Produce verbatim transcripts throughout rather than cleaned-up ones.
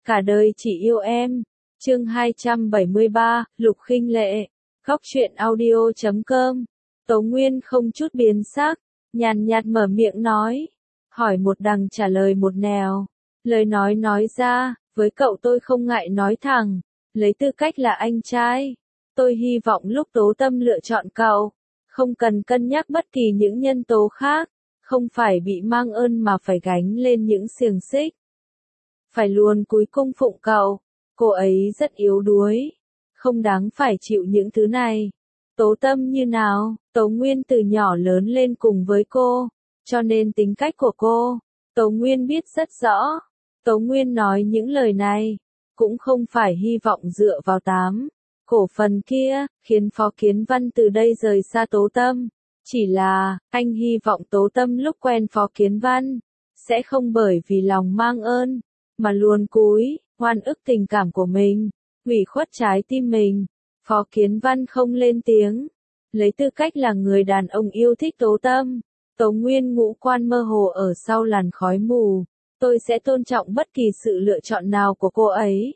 cả đời chỉ yêu em. Chương hai trăm bảy mươi ba, Lục Khinh Lệ. Góc truyện audio chấm com. Tố Nguyên không chút biến sắc, nhàn nhạt mở miệng nói. Hỏi một đằng trả lời một nẻo. Lời nói nói ra, với cậu tôi không ngại nói thẳng. Lấy tư cách là anh trai. Tôi hy vọng lúc Tố Tâm lựa chọn cậu, không cần cân nhắc bất kỳ những nhân tố khác. Không phải bị mang ơn mà phải gánh lên những xiềng xích. Phải luôn cúi cung phụng cậu. Cô ấy rất yếu đuối. Không đáng phải chịu những thứ này. Tố Tâm như nào? Tố Nguyên từ nhỏ lớn lên cùng với cô. Cho nên tính cách của cô, Tố Nguyên biết rất rõ. Tố Nguyên nói những lời này, cũng không phải hy vọng dựa vào tám cổ phần kia, khiến Phó Kiến Văn từ đây rời xa Tố Tâm. Chỉ là, anh hy vọng Tố Tâm lúc quen Phó Kiến Văn, sẽ không bởi vì lòng mang ơn, mà luôn cúi, oan ức tình cảm của mình, hủy khuất trái tim mình. Phó Kiến Văn không lên tiếng, lấy tư cách là người đàn ông yêu thích Tố Tâm. Tố Nguyên ngũ quan mơ hồ ở sau làn khói mù, tôi sẽ tôn trọng bất kỳ sự lựa chọn nào của cô ấy.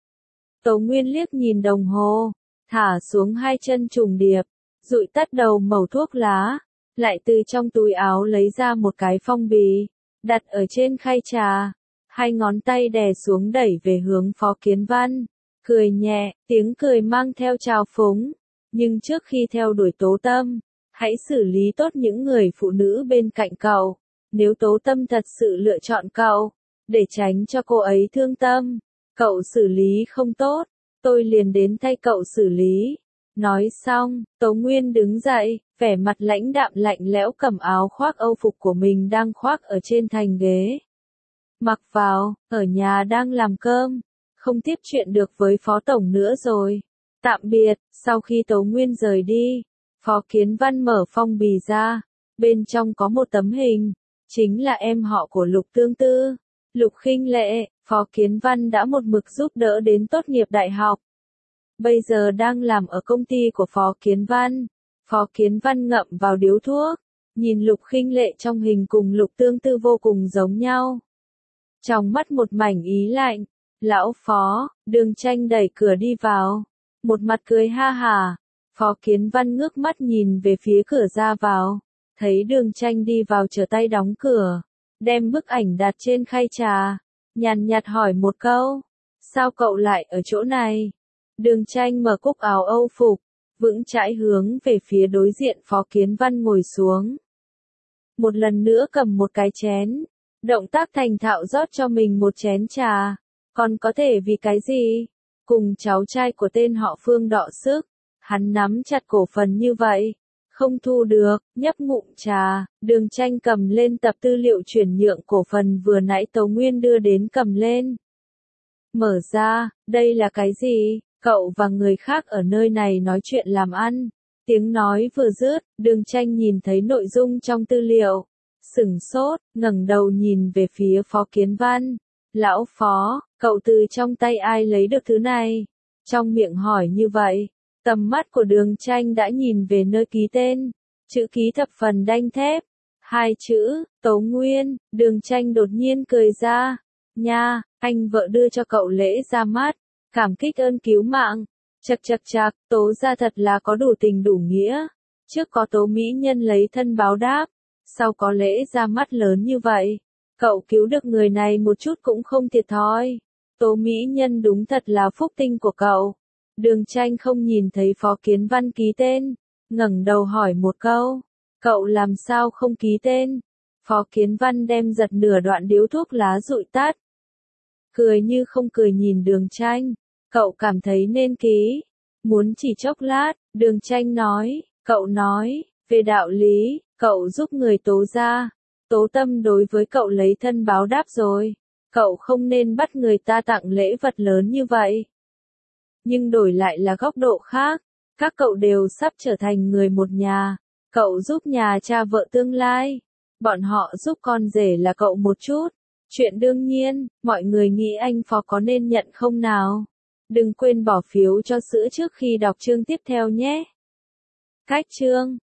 Tố Nguyên liếc nhìn đồng hồ, thả xuống hai chân trùng điệp, dụi tắt đầu mẩu thuốc lá, lại từ trong túi áo lấy ra một cái phong bì, đặt ở trên khay trà, hai ngón tay đè xuống đẩy về hướng Phó Kiến Văn, cười nhẹ, tiếng cười mang theo trào phúng, nhưng trước khi theo đuổi Tố Tâm, hãy xử lý tốt những người phụ nữ bên cạnh cậu, nếu Tố Tâm thật sự lựa chọn cậu, để tránh cho cô ấy thương tâm, cậu xử lý không tốt, tôi liền đến thay cậu xử lý. Nói xong, Tố Nguyên đứng dậy, vẻ mặt lãnh đạm lạnh lẽo cầm áo khoác âu phục của mình đang khoác ở trên thành ghế. Mặc vào, ở nhà đang làm cơm, không tiếp chuyện được với Phó Tổng nữa rồi. Tạm biệt, sau khi Tố Nguyên rời đi, Phó Kiến Văn mở phong bì ra, bên trong có một tấm hình, chính là em họ của Lục Tương Tư, Lục Khinh Lệ. Phó Kiến Văn đã một mực giúp đỡ đến tốt nghiệp đại học. Bây giờ đang làm ở công ty của Phó Kiến Văn. Phó Kiến Văn ngậm vào điếu thuốc, nhìn Lục Khinh Lệ trong hình cùng Lục Tương Tư vô cùng giống nhau. Trong mắt một mảnh ý lạnh, lão Phó, Đường Tranh đẩy cửa đi vào, một mặt cười ha hả. Phó Kiến Văn ngước mắt nhìn về phía cửa ra vào, thấy Đường Tranh đi vào trở tay đóng cửa, đem bức ảnh đặt trên khay trà, nhàn nhạt hỏi một câu, sao cậu lại ở chỗ này? Đường Tranh mở cúc áo âu phục, vững chãi hướng về phía đối diện Phó Kiến Văn ngồi xuống. Một lần nữa cầm một cái chén, động tác thành thạo rót cho mình một chén trà, còn có thể vì cái gì? Cùng cháu trai của tên họ Phương đọ sức, hắn nắm chặt cổ phần như vậy, không thu được, nhấp ngụm trà, Đường Tranh cầm lên tập tư liệu chuyển nhượng cổ phần vừa nãy Tố Nguyên đưa đến cầm lên. Mở ra, đây là cái gì? Cậu và người khác ở nơi này nói chuyện làm ăn. Tiếng nói vừa dứt, Đường Tranh nhìn thấy nội dung trong tư liệu, sửng sốt, ngẩng đầu nhìn về phía Phó Kiến Văn. Lão Phó, cậu từ trong tay ai lấy được thứ này? Trong miệng hỏi như vậy, tầm mắt của Đường Tranh đã nhìn về nơi ký tên, chữ ký thập phần đanh thép, hai chữ, Tố Nguyên. Đường Tranh đột nhiên cười ra, nha, anh vợ đưa cho cậu lễ ra mắt, cảm kích ơn cứu mạng. Chật chật chạc, Tố ra thật là có đủ tình đủ nghĩa, trước có Tố mỹ nhân lấy thân báo đáp, sau có lễ ra mắt lớn như vậy, cậu cứu được người này một chút cũng không thiệt thòi. Tố mỹ nhân đúng thật là phúc tinh của cậu. Đường Tranh không nhìn thấy Phó Kiến Văn ký tên, ngẩng đầu hỏi một câu, cậu làm sao không ký tên? Phó Kiến Văn đem giật nửa đoạn điếu thuốc lá dụi tắt, cười như không cười nhìn Đường Tranh, cậu cảm thấy nên ký, muốn chỉ chốc lát. Đường Tranh nói, cậu nói, về đạo lý, cậu giúp người Tố ra, Tố Tâm đối với cậu lấy thân báo đáp rồi, cậu không nên bắt người ta tặng lễ vật lớn như vậy. Nhưng đổi lại là góc độ khác, các cậu đều sắp trở thành người một nhà, cậu giúp nhà cha vợ tương lai, bọn họ giúp con rể là cậu một chút, chuyện đương nhiên, mọi người nghĩ anh Phó có nên nhận không nào? Đừng quên bỏ phiếu cho sữa trước khi đọc chương tiếp theo nhé. Cách chương